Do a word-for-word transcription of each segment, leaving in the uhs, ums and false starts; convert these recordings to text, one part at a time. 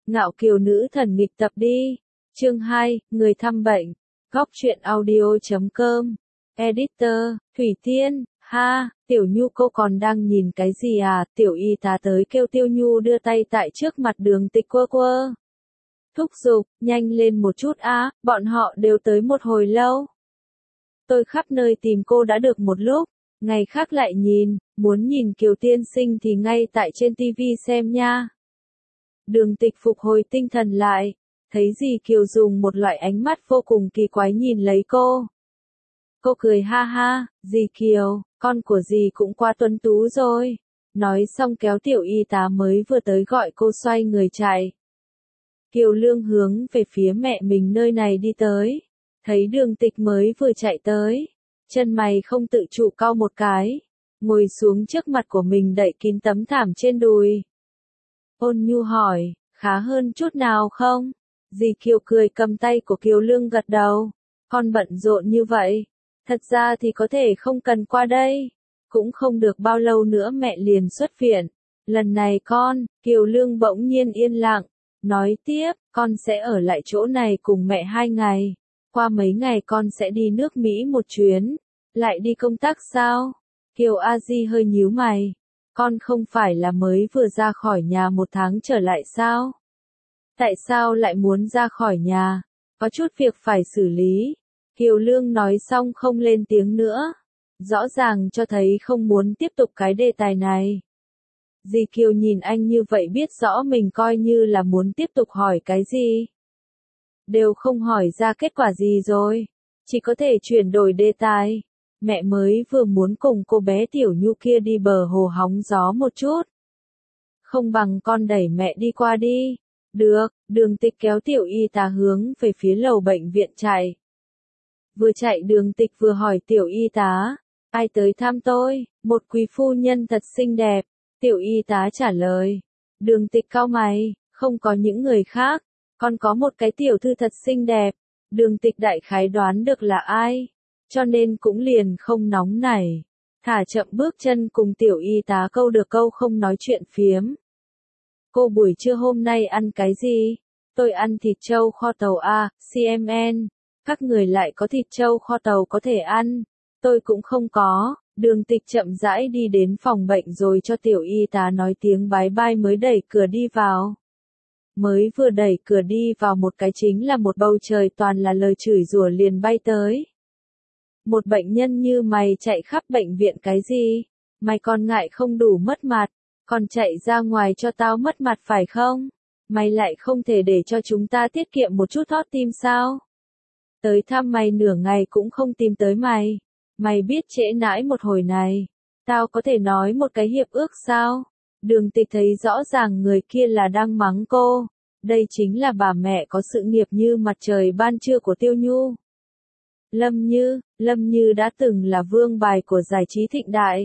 Ngạo kiều nữ thần nghịch tập đi. Chương hai, người thăm bệnh. Góc truyện audio chấm com. Editor, Thủy Tiên. Ha, Tiểu Nhu cô còn đang nhìn cái gì à? Tiểu y tá tới kêu Tiêu Nhu đưa tay tại trước mặt Đường Tịch quơ quơ. Thúc giục, nhanh lên một chút á, bọn họ đều tới một hồi lâu. Tôi khắp nơi tìm cô đã được một lúc, ngày khác lại nhìn, muốn nhìn Kiều tiên sinh thì ngay tại trên tivi xem nha. Đường Tịch phục hồi tinh thần lại, thấy dì Kiều dùng một loại ánh mắt vô cùng kỳ quái nhìn lấy cô. Cô cười ha ha, dì Kiều, con của dì cũng quá tuấn tú rồi. Nói xong kéo tiểu y tá mới vừa tới gọi cô xoay người chạy. Kiều Lương hướng về phía mẹ mình nơi này đi tới. Thấy Đường Tịch mới vừa chạy tới. Chân mày không tự chủ cau một cái. Ngồi xuống trước mặt của mình đậy kín tấm thảm trên đùi. Ôn nhu hỏi, khá hơn chút nào không? Dì Kiều cười cầm tay của Kiều Lương gật đầu. Con bận rộn như vậy. Thật ra thì có thể không cần qua đây. Cũng không được bao lâu nữa mẹ liền xuất viện. Lần này con, Kiều Lương bỗng nhiên yên lặng. Nói tiếp, con sẽ ở lại chỗ này cùng mẹ hai ngày. Qua mấy ngày con sẽ đi nước Mỹ một chuyến. Lại đi công tác sao? Kiều A Di hơi nhíu mày. Con không phải là mới vừa ra khỏi nhà một tháng trở lại sao? Tại sao lại muốn ra khỏi nhà? Có chút việc phải xử lý. Kiều Lương nói xong không lên tiếng nữa. Rõ ràng cho thấy không muốn tiếp tục cái đề tài này. Dì Kiều nhìn anh như vậy biết rõ mình coi như là muốn tiếp tục hỏi cái gì. Đều không hỏi ra kết quả gì rồi. Chỉ có thể chuyển đổi đề tài. Mẹ mới vừa muốn cùng cô bé Tiểu Nhu kia đi bờ hồ hóng gió một chút. Không bằng con đẩy mẹ đi qua đi. Được, Đường Tịch kéo Tiểu y tá hướng về phía lầu bệnh viện chạy. Vừa chạy Đường Tịch vừa hỏi Tiểu y tá. Ai tới thăm tôi? Một quý phu nhân thật xinh đẹp. Tiểu y tá trả lời. Đường Tịch cau mày, không có những người khác. Còn có một cái tiểu thư thật xinh đẹp. Đường Tịch đại khái đoán được là ai. Cho nên cũng liền không nóng nảy. Thả chậm bước chân cùng tiểu y tá câu được câu không nói chuyện phiếm. Cô buổi trưa hôm nay ăn cái gì? Tôi ăn thịt trâu kho tàu A, xê em en. Các người lại có thịt trâu kho tàu có thể ăn. Tôi cũng không có. Đường Tịch chậm rãi đi đến phòng bệnh rồi cho tiểu y tá nói tiếng bái bai mới đẩy cửa đi vào. Mới vừa đẩy cửa đi vào một cái chính là một bầu trời toàn là lời chửi rủa liền bay tới. Một bệnh nhân như mày chạy khắp bệnh viện cái gì? Mày còn ngại không đủ mất mặt, còn chạy ra ngoài cho tao mất mặt phải không? Mày lại không thể để cho chúng ta tiết kiệm một chút thót tim sao? Tới thăm mày nửa ngày cũng không tìm tới mày. Mày biết trễ nãi một hồi này, tao có thể nói một cái hiệp ước sao? Đường Tịch thấy rõ ràng người kia là đang mắng cô. Đây chính là bà mẹ có sự nghiệp như mặt trời ban trưa của Tiêu Nhu. Lâm Như, Lâm Như đã từng là vương bài của giải trí Thịnh Đại.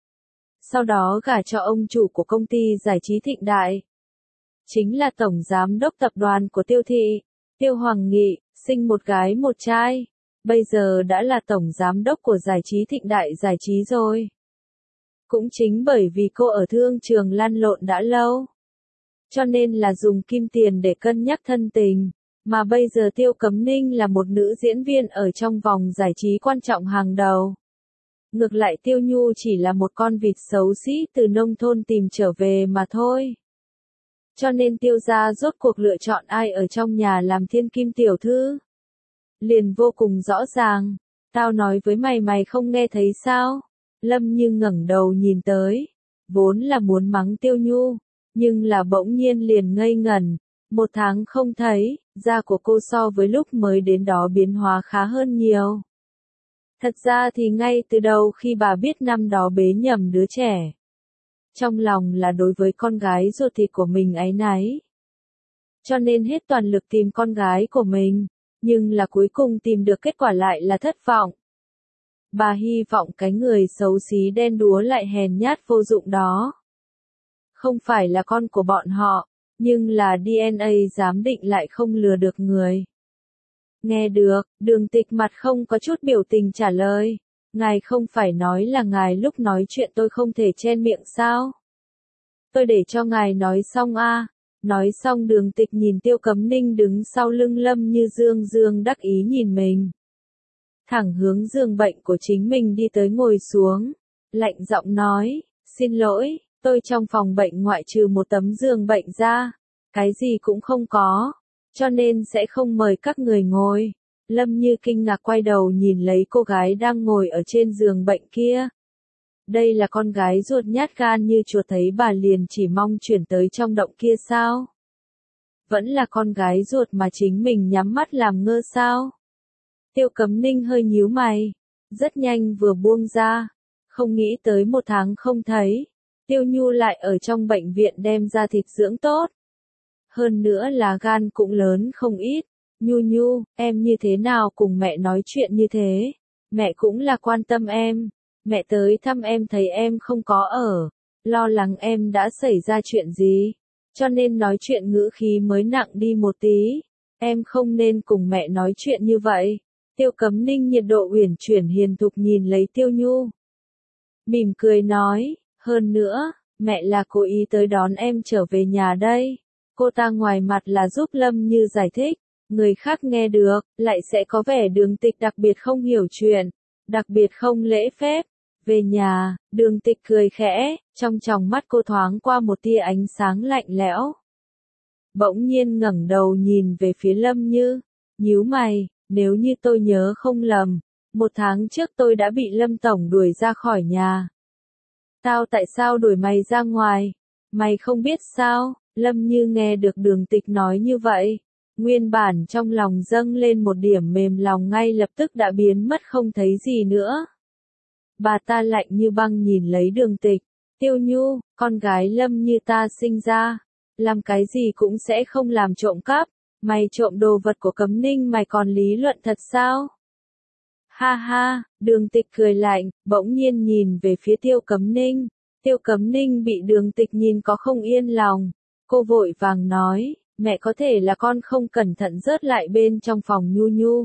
Sau đó gả cho ông chủ của công ty giải trí Thịnh Đại. Chính là tổng giám đốc tập đoàn của Tiêu Thị, Tiêu Hoàng Nghị, sinh một gái một trai. Bây giờ đã là tổng giám đốc của giải trí Thịnh Đại giải trí rồi. Cũng chính bởi vì cô ở thương trường lăn lộn đã lâu. Cho nên là dùng kim tiền để cân nhắc thân tình. Mà bây giờ Tiêu Cấm Ninh là một nữ diễn viên ở trong vòng giải trí quan trọng hàng đầu. Ngược lại Tiêu Nhu chỉ là một con vịt xấu xí từ nông thôn tìm trở về mà thôi. Cho nên Tiêu gia rốt cuộc lựa chọn ai ở trong nhà làm thiên kim tiểu thư. Liền vô cùng rõ ràng. Tao nói với mày mày không nghe thấy sao? Lâm Như ngẩng đầu nhìn tới. Vốn là muốn mắng Tiêu Nhu. Nhưng là bỗng nhiên liền ngây ngẩn. Một tháng không thấy, da của cô so với lúc mới đến đó biến hóa khá hơn nhiều. Thật ra thì ngay từ đầu khi bà biết năm đó bế nhầm đứa trẻ. Trong lòng là đối với con gái ruột thịt của mình áy náy. Cho nên hết toàn lực tìm con gái của mình. Nhưng là cuối cùng tìm được kết quả lại là thất vọng. Bà hy vọng cái người xấu xí đen đúa lại hèn nhát vô dụng đó. Không phải là con của bọn họ, nhưng là đê en a giám định lại không lừa được người. Nghe được, Đường Tịch mặt không có chút biểu tình trả lời. Ngài không phải nói là ngài lúc nói chuyện tôi không thể chen miệng sao? Tôi để cho ngài nói xong a. À. Nói xong Đường Tịch nhìn Tiêu Cấm Ninh đứng sau lưng Lâm Như Dương dương đắc ý nhìn mình. Thẳng hướng giường bệnh của chính mình đi tới ngồi xuống, lạnh giọng nói, xin lỗi, tôi trong phòng bệnh ngoại trừ một tấm giường bệnh ra, cái gì cũng không có, cho nên sẽ không mời các người ngồi. Lâm Như kinh ngạc quay đầu nhìn lấy cô gái đang ngồi ở trên giường bệnh kia. Đây là con gái ruột nhát gan như chuột, thấy bà liền chỉ mong chuyển tới trong động kia sao? Vẫn là con gái ruột mà chính mình nhắm mắt làm ngơ sao? Tiêu Cấm Ninh hơi nhíu mày, rất nhanh vừa buông ra, không nghĩ tới một tháng không thấy, Tiêu Nhu lại ở trong bệnh viện đem ra thịt dưỡng tốt. Hơn nữa là gan cũng lớn không ít. Nhu Nhu, em như thế nào cùng mẹ nói chuyện như thế? Mẹ cũng là quan tâm em. Mẹ tới thăm em thấy em không có ở, lo lắng em đã xảy ra chuyện gì, cho nên nói chuyện ngữ khí mới nặng đi một tí. Em không nên cùng mẹ nói chuyện như vậy. Tiêu Cấm Ninh nhiệt độ uyển chuyển hiền thục nhìn lấy Tiêu Nhu. Mỉm cười nói, hơn nữa, mẹ là cố ý tới đón em trở về nhà đây. Cô ta ngoài mặt là giúp Lâm Như giải thích, người khác nghe được, lại sẽ có vẻ Đường Tịch đặc biệt không hiểu chuyện, đặc biệt không lễ phép. Về nhà, Đường Tịch cười khẽ, trong tròng mắt cô thoáng qua một tia ánh sáng lạnh lẽo. Bỗng nhiên ngẩng đầu nhìn về phía Lâm Như, nhíu mày, nếu như tôi nhớ không lầm, một tháng trước tôi đã bị Lâm Tổng đuổi ra khỏi nhà. Tao tại sao đuổi mày ra ngoài? Mày không biết sao? Lâm Như nghe được Đường Tịch nói như vậy, nguyên bản trong lòng dâng lên một điểm mềm lòng ngay lập tức đã biến mất không thấy gì nữa. Bà ta lạnh như băng nhìn lấy Đường Tịch, Tiêu Nhu, con gái Lâm Như ta sinh ra, làm cái gì cũng sẽ không làm trộm cắp, mày trộm đồ vật của Cấm Ninh mày còn lý luận thật sao? Ha ha, Đường Tịch cười lạnh, bỗng nhiên nhìn về phía Tiêu Cấm Ninh, Tiêu Cấm Ninh bị Đường Tịch nhìn có không yên lòng, cô vội vàng nói, mẹ có thể là con không cẩn thận rớt lại bên trong phòng Nhu Nhu.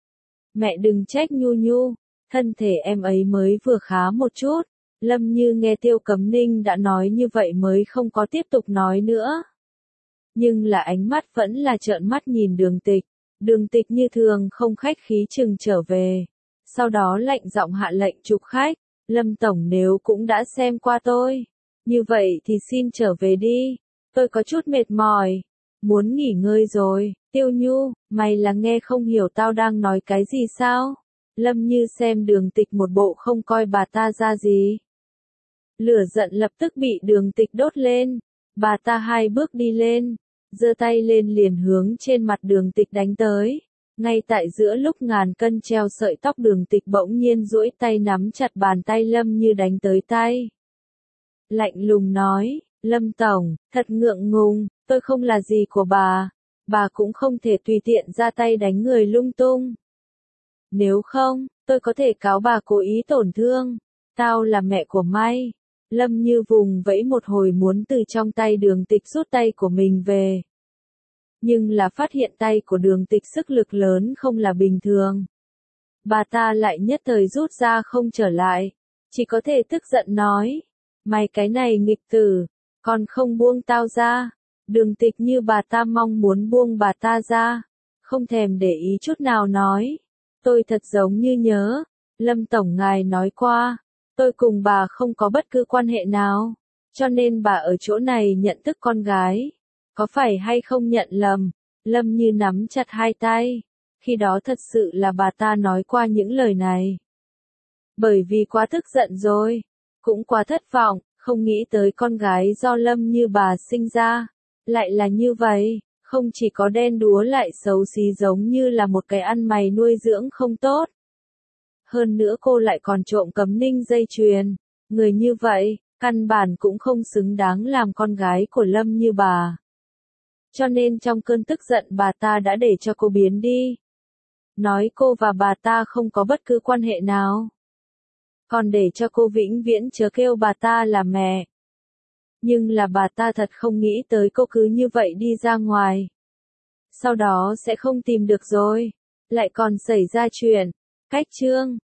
Mẹ đừng trách Nhu Nhu. Thân thể em ấy mới vừa khá một chút. Lâm Như nghe Tiêu Cấm Ninh đã nói như vậy mới không có tiếp tục nói nữa. Nhưng là ánh mắt vẫn là trợn mắt nhìn Đường Tịch. Đường Tịch như thường không khách khí chừng trở về. Sau đó lạnh giọng hạ lệnh chụp khách. Lâm Tổng nếu cũng đã xem qua tôi, như vậy thì xin trở về đi. Tôi có chút mệt mỏi, muốn nghỉ ngơi rồi. Tiêu Nhu, mày là nghe không hiểu tao đang nói cái gì sao? Lâm Như xem Đường Tịch một bộ không coi bà ta ra gì. Lửa giận lập tức bị Đường Tịch đốt lên. Bà ta hai bước đi lên, giơ tay lên liền hướng trên mặt Đường Tịch đánh tới. Ngay tại giữa lúc ngàn cân treo sợi tóc Đường Tịch bỗng nhiên duỗi tay nắm chặt bàn tay Lâm Như đánh tới tay. Lạnh lùng nói, Lâm Tổng, thật ngượng ngùng, tôi không là gì của bà. Bà cũng không thể tùy tiện ra tay đánh người lung tung. Nếu không, tôi có thể cáo bà cố ý tổn thương. Tao là mẹ của May. Lâm Như vùng vẫy một hồi muốn từ trong tay Đường Tịch rút tay của mình về. Nhưng là phát hiện tay của Đường Tịch sức lực lớn không là bình thường. Bà ta lại nhất thời rút ra không trở lại. Chỉ có thể tức giận nói. Mày cái này nghịch tử, còn không buông tao ra. Đường Tịch như bà ta mong muốn buông bà ta ra. Không thèm để ý chút nào nói. Tôi thật giống như nhớ, Lâm Tổng ngài nói qua, tôi cùng bà không có bất cứ quan hệ nào, cho nên bà ở chỗ này nhận thức con gái, có phải hay không nhận lầm? Lâm Như nắm chặt hai tay, khi đó thật sự là bà ta nói qua những lời này. Bởi vì quá tức giận rồi, cũng quá thất vọng, không nghĩ tới con gái do Lâm Như bà sinh ra, lại là như vậy. Không chỉ có đen đúa lại xấu xí giống như là một cái ăn mày nuôi dưỡng không tốt. Hơn nữa cô lại còn trộm Cấm Ninh dây chuyền. Người như vậy, căn bản cũng không xứng đáng làm con gái của Lâm Như bà. Cho nên trong cơn tức giận bà ta đã để cho cô biến đi. Nói cô và bà ta không có bất cứ quan hệ nào. Còn để cho cô vĩnh viễn chớ kêu bà ta là mẹ. Nhưng là bà ta thật không nghĩ tới cô cứ như vậy đi ra ngoài. Sau đó sẽ không tìm được rồi. Lại còn xảy ra chuyện. Cách chương.